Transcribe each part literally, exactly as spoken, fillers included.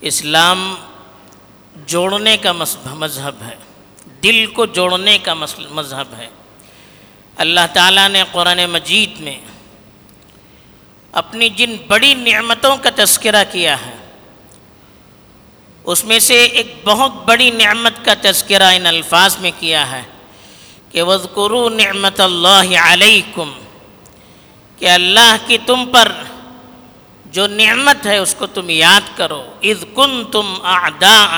اسلام جوڑنے کا مذہب ہے، دل کو جوڑنے کا مذہب ہے۔ اللہ تعالیٰ نے قرآن مجید میں اپنی جن بڑی نعمتوں کا تذکرہ کیا ہے، اس میں سے ایک بہت بڑی نعمت کا تذکرہ ان الفاظ میں کیا ہے کہ وَاذْكُرُوا نِعْمَةَ اللَّهِ عَلَيْكُمْ، کہ اللہ کی تم پر جو نعمت ہے اس کو تم یاد کرو۔ اِذْ كُنْتُمْ أَعْدَاءً،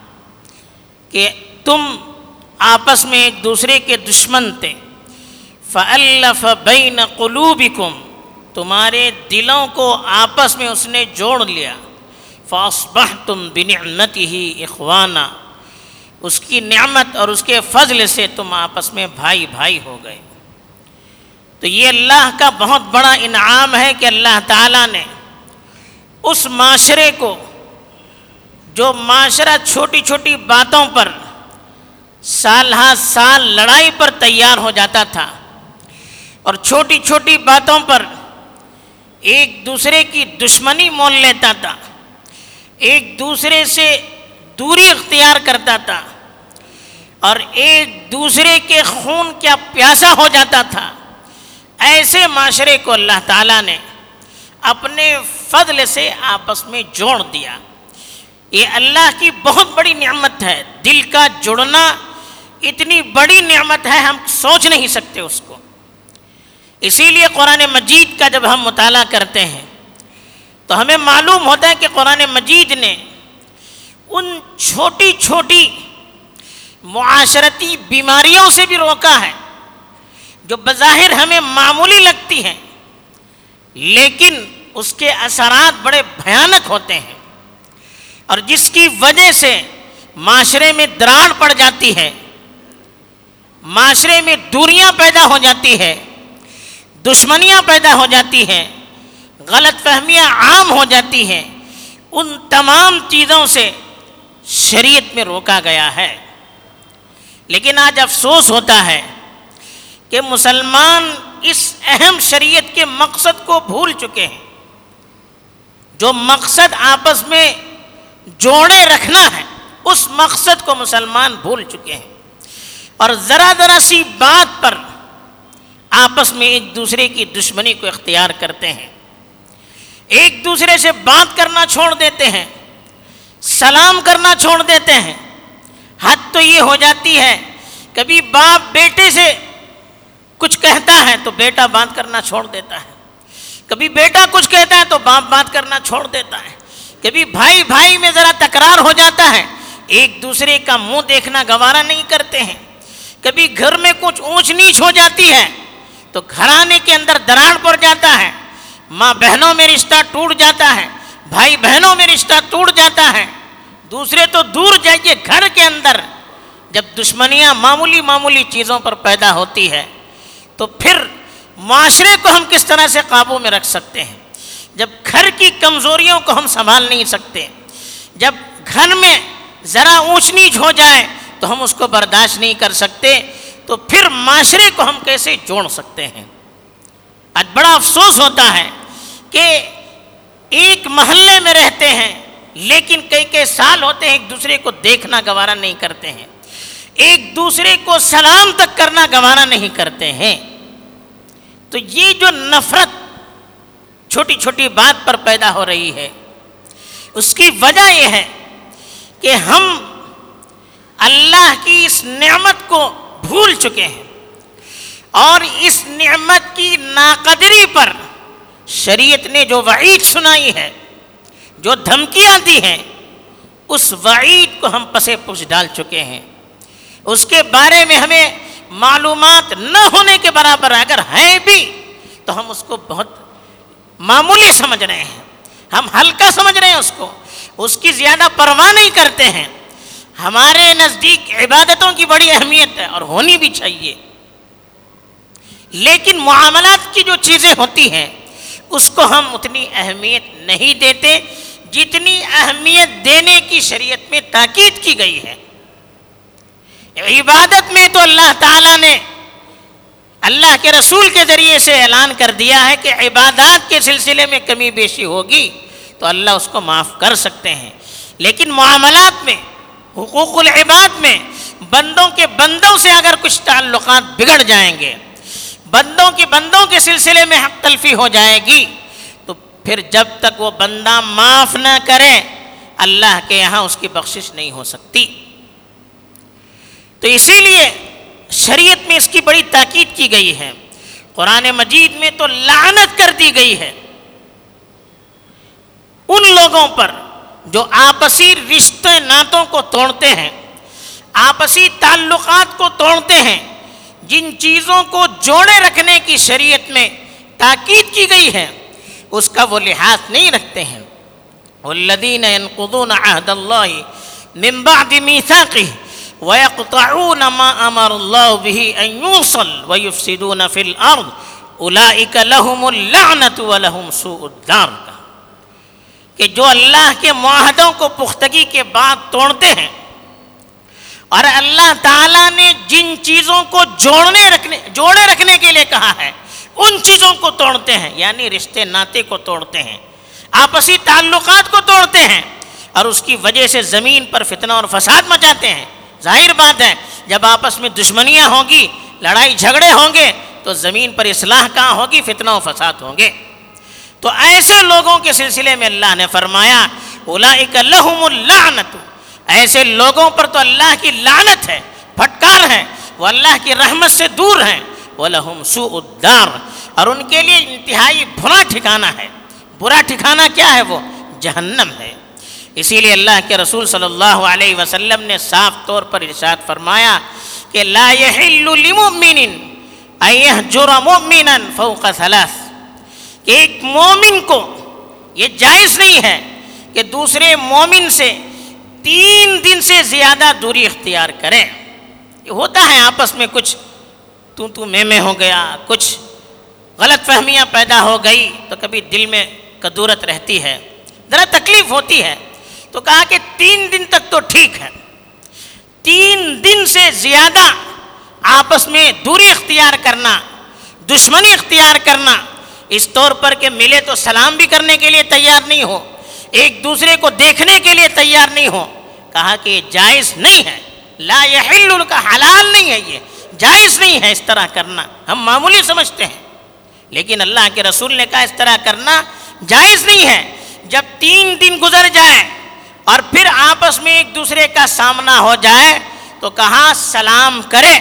کہ تم آپس میں ایک دوسرے کے دشمن تھے۔ فَأَلَّفَ بَيْنَ قُلُوبِكُمْ، تمہارے دلوں کو آپس میں اس نے جوڑ لیا۔ فَأَصْبَحْتُمْ بِنِعْمَتِهِ إِخْوَانًا، اس کی نعمت اور اس کے فضل سے تم آپس میں بھائی بھائی ہو گئے۔ تو یہ اللہ کا بہت بڑا انعام ہے کہ اللہ تعالیٰ نے اس معاشرے کو، جو معاشرہ چھوٹی چھوٹی باتوں پر سال ہا سال لڑائی پر تیار ہو جاتا تھا اور چھوٹی چھوٹی باتوں پر ایک دوسرے کی دشمنی مول لیتا تھا، ایک دوسرے سے دوری اختیار کرتا تھا اور ایک دوسرے کے خون کیا پیاسا ہو جاتا تھا، ایسے معاشرے کو اللہ تعالیٰ نے اپنے فضل سے آپس میں جوڑ دیا۔ یہ اللہ کی بہت بڑی نعمت ہے، دل کا جڑنا اتنی بڑی نعمت ہے، ہم سوچ نہیں سکتے اس کو۔ اسی لیے قرآن مجید کا جب ہم مطالعہ کرتے ہیں تو ہمیں معلوم ہوتا ہے کہ قرآن مجید نے ان چھوٹی چھوٹی معاشرتی بیماریوں سے بھی روکا ہے جو بظاہر ہمیں معمولی لگتی ہیں، لیکن اس کے اثرات بڑے بھیانک ہوتے ہیں اور جس کی وجہ سے معاشرے میں دراڑ پڑ جاتی ہے، معاشرے میں دوریاں پیدا ہو جاتی ہے، دشمنیاں پیدا ہو جاتی ہیں، غلط فہمیاں عام ہو جاتی ہیں۔ ان تمام چیزوں سے شریعت میں روکا گیا ہے۔ لیکن آج افسوس ہوتا ہے کہ مسلمان اس اہم شریعت کے مقصد کو بھول چکے ہیں۔ جو مقصد آپس میں جوڑے رکھنا ہے، اس مقصد کو مسلمان بھول چکے ہیں اور ذرا ذرا سی بات پر آپس میں ایک دوسرے کی دشمنی کو اختیار کرتے ہیں، ایک دوسرے سے بات کرنا چھوڑ دیتے ہیں، سلام کرنا چھوڑ دیتے ہیں۔ حد تو یہ ہو جاتی ہے کبھی باپ بیٹے سے کچھ کہتا ہے تو بیٹا بات کرنا چھوڑ دیتا ہے، کبھی بیٹا کچھ کہتا ہے تو باپ بات کرنا چھوڑ دیتا ہے، کبھی بھائی بھائی میں ذرا تکرار ہو جاتا ہے، ایک دوسرے کا منہ دیکھنا گوارا نہیں کرتے ہیں، کبھی گھر میں کچھ اونچ نیچ ہو جاتی ہے تو گھرانے کے اندر دراڑ پڑ جاتا ہے، ماں بہنوں میں رشتہ ٹوٹ جاتا ہے، بھائی بہنوں میں رشتہ ٹوٹ جاتا ہے۔ دوسرے تو دور جائیے، گھر کے اندر جب دشمنیاں معمولی معمولی چیزوں پر پیدا ہوتی ہے تو پھر معاشرے کو ہم کس طرح سے قابو میں رکھ سکتے ہیں؟ جب گھر کی کمزوریوں کو ہم سنبھال نہیں سکتے، جب گھر میں ذرا اونچ نیچ ہو جائے تو ہم اس کو برداشت نہیں کر سکتے، تو پھر معاشرے کو ہم کیسے جوڑ سکتے ہیں؟ آج بڑا افسوس ہوتا ہے کہ ایک محلے میں رہتے ہیں لیکن کئی کئی سال ہوتے ہیں ایک دوسرے کو دیکھنا گوارا نہیں کرتے ہیں، ایک دوسرے کو سلام تک کرنا گوارا نہیں کرتے ہیں۔ تو یہ جو نفرت چھوٹی چھوٹی بات پر پیدا ہو رہی ہے، اس کی وجہ یہ ہے کہ ہم اللہ کی اس نعمت کو بھول چکے ہیں اور اس نعمت کی ناقدری پر شریعت نے جو وعید سنائی ہے، جو دھمکیاں دی ہیں، اس وعید کو ہم پسے پش ڈال چکے ہیں۔ اس کے بارے میں ہمیں معلومات نہ ہونے کے برابر، اگر ہیں بھی تو ہم اس کو بہت معمولی سمجھ رہے ہیں، ہم ہلکا سمجھ رہے ہیں اس کو، اس کی زیادہ پرواہ نہیں کرتے ہیں۔ ہمارے نزدیک عبادتوں کی بڑی اہمیت ہے اور ہونی بھی چاہیے، لیکن معاملات کی جو چیزیں ہوتی ہیں اس کو ہم اتنی اہمیت نہیں دیتے جتنی اہمیت دینے کی شریعت میں تاکید کی گئی ہے۔ عبادت میں تو اللہ تعالیٰ نے اللہ کے رسول کے ذریعے سے اعلان کر دیا ہے کہ عبادات کے سلسلے میں کمی بیشی ہوگی تو اللہ اس کو معاف کر سکتے ہیں، لیکن معاملات میں، حقوق العباد میں بندوں کے بندوں سے اگر کچھ تعلقات بگڑ جائیں گے، بندوں کے بندوں کے سلسلے میں حق تلفی ہو جائے گی، تو پھر جب تک وہ بندہ معاف نہ کرے اللہ کے یہاں اس کی بخشش نہیں ہو سکتی۔ تو اسی لیے شریعت میں اس کی بڑی تاکید کی گئی ہے، قرآن مجید میں تو لعنت کر دی گئی ہے ان لوگوں پر جو آپسی رشتے ناتوں کو توڑتے ہیں، آپسی تعلقات کو توڑتے ہیں، جن چیزوں کو جوڑے رکھنے کی شریعت میں تاکید کی گئی ہے اس کا وہ لحاظ نہیں رکھتے ہیں۔ والذین ينقضون عہد اللہ من بعد میثاقہ وَيَقْطَعُونَ مَا أَمَرَ اللَّهُ بِهِ أَن يُوصَلَ وَيُفْسِدُونَ فِي الْأَرْضِ أُولَٰئِكَ لَهُمُ اللَّعْنَةُ وَلَهُمْ سُوءُ الدَّارِ کا کہ جو اللہ کے معاہدوں کو پختگی کے بعد توڑتے ہیں اور اللہ تعالیٰ نے جن چیزوں کو جوڑنے رکھنے جوڑے رکھنے کے لیے کہا ہے ان چیزوں کو توڑتے ہیں، یعنی رشتے ناتے کو توڑتے ہیں، آپسی تعلقات کو توڑتے ہیں، اور اس کی وجہ سے زمین پر فتنہ اور فساد مچاتے ہیں۔ ظاہر بات ہے جب آپس میں دشمنیاں ہوں گی، لڑائی جھگڑے ہوں گے تو زمین پر اصلاح کہاں ہوگی، فتنہ و فساد ہوں گے۔ تو ایسے لوگوں کے سلسلے میں اللہ نے فرمایا اولئک لہم اللعنۃ، ایسے لوگوں پر تو اللہ کی لعنت ہے، پھٹکار ہے، وہ اللہ کی رحمت سے دور ہیں۔ وَلَهُمْ سُوءُ الدَّارِ، اور ان کے لیے انتہائی برا ٹھکانہ ہے۔ برا ٹھکانہ کیا ہے؟ وہ جہنم ہے۔ اسی لیے اللہ کے رسول صلی اللہ علیہ وسلم نے صاف طور پر ارشاد فرمایا کہ لا يحل لمؤمن ان يهجر مؤمنا فوق ثلاث، کہ ایک مومن کو یہ جائز نہیں ہے کہ دوسرے مومن سے تین دن سے زیادہ دوری اختیار کرے۔ یہ ہوتا ہے آپس میں کچھ تو تو میں میں ہو گیا، کچھ غلط فہمیاں پیدا ہو گئی تو کبھی دل میں کدورت رہتی ہے، ذرا تکلیف ہوتی ہے، تو کہا کہ تین دن تک تو ٹھیک ہے، تین دن سے زیادہ آپس میں دوری اختیار کرنا، دشمنی اختیار کرنا، اس طور پر کہ ملے تو سلام بھی کرنے کے لیے تیار نہیں ہو، ایک دوسرے کو دیکھنے کے لیے تیار نہیں ہو، کہا کہ یہ جائز نہیں ہے۔ لا یحل کا حلال نہیں ہے، یہ جائز نہیں ہے اس طرح کرنا۔ ہم معمولی سمجھتے ہیں لیکن اللہ کے رسول نے کہا اس طرح کرنا جائز نہیں ہے۔ جب تین دن گزر جائے اور پھر آپس میں ایک دوسرے کا سامنا ہو جائے تو کہا سلام کرے،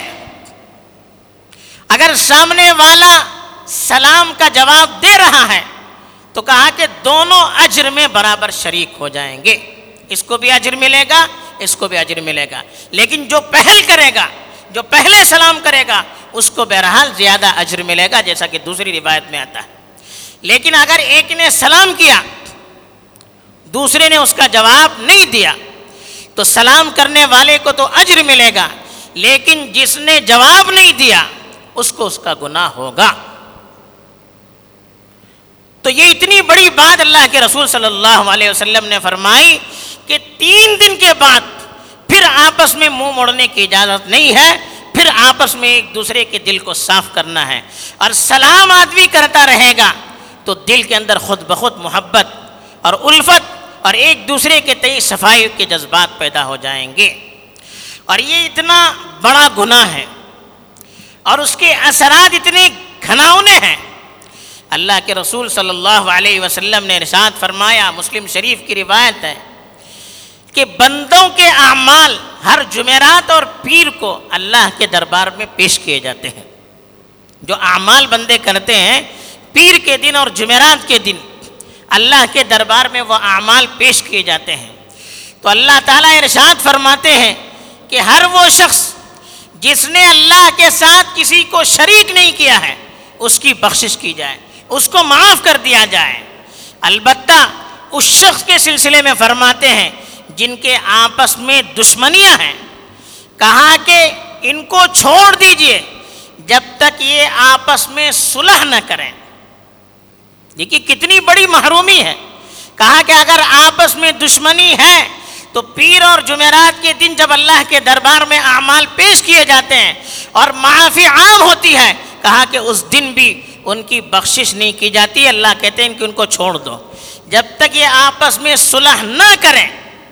اگر سامنے والا سلام کا جواب دے رہا ہے تو کہا کہ دونوں اجر میں برابر شریک ہو جائیں گے، اس کو بھی اجر ملے گا، اس کو بھی اجر ملے گا، لیکن جو پہل کرے گا، جو پہلے سلام کرے گا اس کو بہرحال زیادہ اجر ملے گا، جیسا کہ دوسری روایت میں آتا ہے۔ لیکن اگر ایک نے سلام کیا دوسرے نے اس کا جواب نہیں دیا تو سلام کرنے والے کو تو اجر ملے گا، لیکن جس نے جواب نہیں دیا اس کو اس کا گناہ ہوگا۔ تو یہ اتنی بڑی بات اللہ کے رسول صلی اللہ علیہ وسلم نے فرمائی کہ تین دن کے بعد پھر آپس میں منہ موڑنے کی اجازت نہیں ہے، پھر آپس میں ایک دوسرے کے دل کو صاف کرنا ہے، اور سلام آدمی کرتا رہے گا تو دل کے اندر خود بخود محبت اور الفت اور ایک دوسرے کے تئیں صفائی کے جذبات پیدا ہو جائیں گے۔ اور یہ اتنا بڑا گناہ ہے اور اس کے اثرات اتنے گھناؤنے ہیں۔ اللہ کے رسول صلی اللہ علیہ وسلم نے ارشاد فرمایا، مسلم شریف کی روایت ہے کہ بندوں کے اعمال ہر جمعرات اور پیر کو اللہ کے دربار میں پیش کیے جاتے ہیں۔ جو اعمال بندے کرتے ہیں پیر کے دن اور جمعرات کے دن اللہ کے دربار میں وہ اعمال پیش کیے جاتے ہیں۔ تو اللہ تعالیٰ ارشاد فرماتے ہیں کہ ہر وہ شخص جس نے اللہ کے ساتھ کسی کو شریک نہیں کیا ہے اس کی بخشش کی جائے، اس کو معاف کر دیا جائے۔ البتہ اس شخص کے سلسلے میں فرماتے ہیں جن کے آپس میں دشمنیاں ہیں، کہا کہ ان کو چھوڑ دیجئے جب تک یہ آپس میں صلح نہ کریں۔ دیکھیے کتنی بڑی محرومی ہے۔ کہا کہ اگر آپس میں دشمنی ہے تو پیر اور جمعرات کے دن جب اللہ کے دربار میں اعمال پیش کیے جاتے ہیں اور معافی عام ہوتی ہے، کہا کہ اس دن بھی ان کی بخشش نہیں کی جاتی۔ اللہ کہتے ہیں کہ ان کو چھوڑ دو جب تک یہ آپس میں صلح نہ کریں،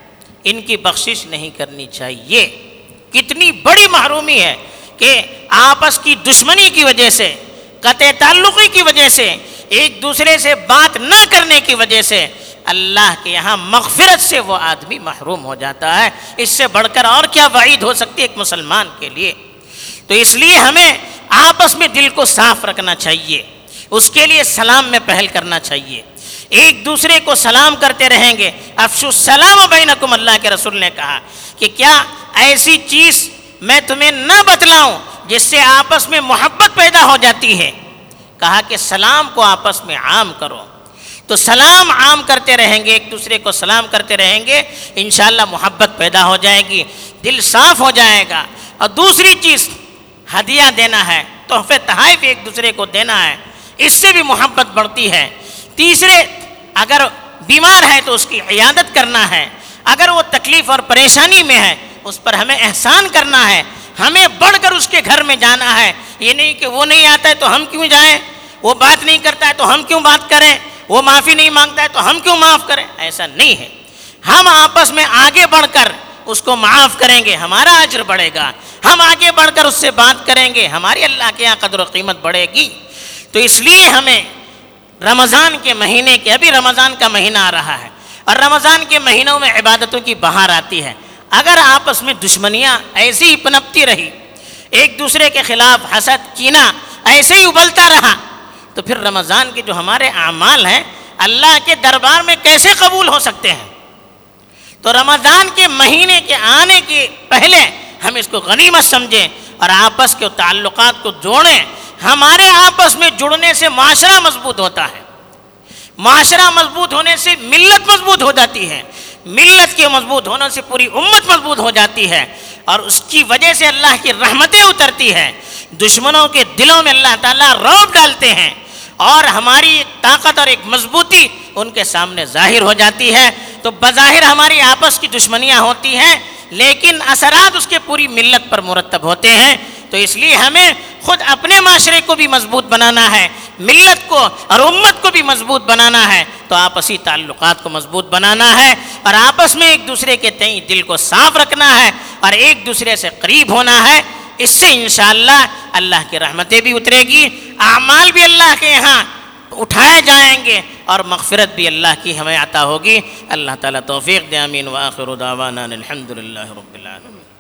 ان کی بخشش نہیں کرنی چاہیے۔ کتنی بڑی محرومی ہے کہ آپس کی دشمنی کی وجہ سے، قطع تعلقی کی وجہ سے، ایک دوسرے سے بات نہ کرنے کی وجہ سے اللہ کے یہاں مغفرت سے وہ آدمی محروم ہو جاتا ہے۔ اس سے بڑھ کر اور کیا وعید ہو سکتی ہے ایک مسلمان کے لیے؟ تو اس لیے ہمیں آپس میں دل کو صاف رکھنا چاہیے، اس کے لیے سلام میں پہل کرنا چاہیے، ایک دوسرے کو سلام کرتے رہیں گے۔ افشوا السلام بینکم، اللہ کے رسول نے کہا کہ کیا ایسی چیز میں تمہیں نہ بتلاؤں جس سے آپس میں محبت پیدا ہو جاتی ہے؟ کہا کہ سلام کو آپس میں عام کرو۔ تو سلام عام کرتے رہیں گے، ایک دوسرے کو سلام کرتے رہیں گے، انشاءاللہ محبت پیدا ہو جائے گی، دل صاف ہو جائے گا۔ اور دوسری چیز ہدیہ دینا ہے، تحفے تحائف ایک دوسرے کو دینا ہے، اس سے بھی محبت بڑھتی ہے۔ تیسرے، اگر بیمار ہے تو اس کی عیادت کرنا ہے، اگر وہ تکلیف اور پریشانی میں ہے اس پر ہمیں احسان کرنا ہے، ہمیں بڑھ کر اس کے گھر میں جانا ہے۔ یہ نہیں کہ وہ نہیں آتا ہے تو ہم کیوں جائیں، وہ بات نہیں کرتا ہے تو ہم کیوں بات کریں، وہ معافی نہیں مانگتا ہے تو ہم کیوں معاف کریں، ایسا نہیں ہے۔ ہم آپس میں آگے بڑھ کر اس کو معاف کریں گے، ہمارا اجر بڑھے گا، ہم آگے بڑھ کر اس سے بات کریں گے، ہماری اللہ کے یہاں قدر و قیمت بڑھے گی۔ تو اس لیے ہمیں رمضان کے مہینے کے، ابھی رمضان کا مہینہ آ رہا ہے اور رمضان کے مہینوں میں عبادتوں کی بہار آتی ہے، اگر آپس میں دشمنیاں ایسی ہی پنپتی رہی، ایک دوسرے کے خلاف حسد کینہ ایسے ہی ابلتا رہا، تو پھر رمضان کے جو ہمارے اعمال ہیں اللہ کے دربار میں کیسے قبول ہو سکتے ہیں؟ تو رمضان کے مہینے کے آنے کے پہلے ہم اس کو غنیمت سمجھیں اور آپس کے تعلقات کو جوڑیں۔ ہمارے آپس میں جڑنے سے معاشرہ مضبوط ہوتا ہے، معاشرہ مضبوط ہونے سے ملت مضبوط ہو جاتی ہے، ملت کے مضبوط ہونے سے پوری امت مضبوط ہو جاتی ہے، اور اس کی وجہ سے اللہ کی رحمتیں اترتی ہیں، دشمنوں کے دلوں میں اللہ تعالیٰ رعب ڈالتے ہیں، اور ہماری ایک طاقت اور ایک مضبوطی ان کے سامنے ظاہر ہو جاتی ہے۔ تو بظاہر ہماری آپس کی دشمنیاں ہوتی ہیں لیکن اثرات اس کے پوری ملت پر مرتب ہوتے ہیں۔ تو اس لیے ہمیں خود اپنے معاشرے کو بھی مضبوط بنانا ہے، ملت کو اور امت کو بھی مضبوط بنانا ہے، تو آپسی تعلقات کو مضبوط بنانا ہے اور آپس میں ایک دوسرے کے تئیں دل کو صاف رکھنا ہے اور ایک دوسرے سے قریب ہونا ہے۔ اس سے انشاءاللہ اللہ کی رحمتیں بھی اترے گی، اعمال بھی اللہ کے یہاں اٹھائے جائیں گے اور مغفرت بھی اللہ کی ہمیں عطا ہوگی۔ اللہ تعالیٰ توفیق دے، آمین۔ وآخر دعوانا الحمدللہ رب العالمین۔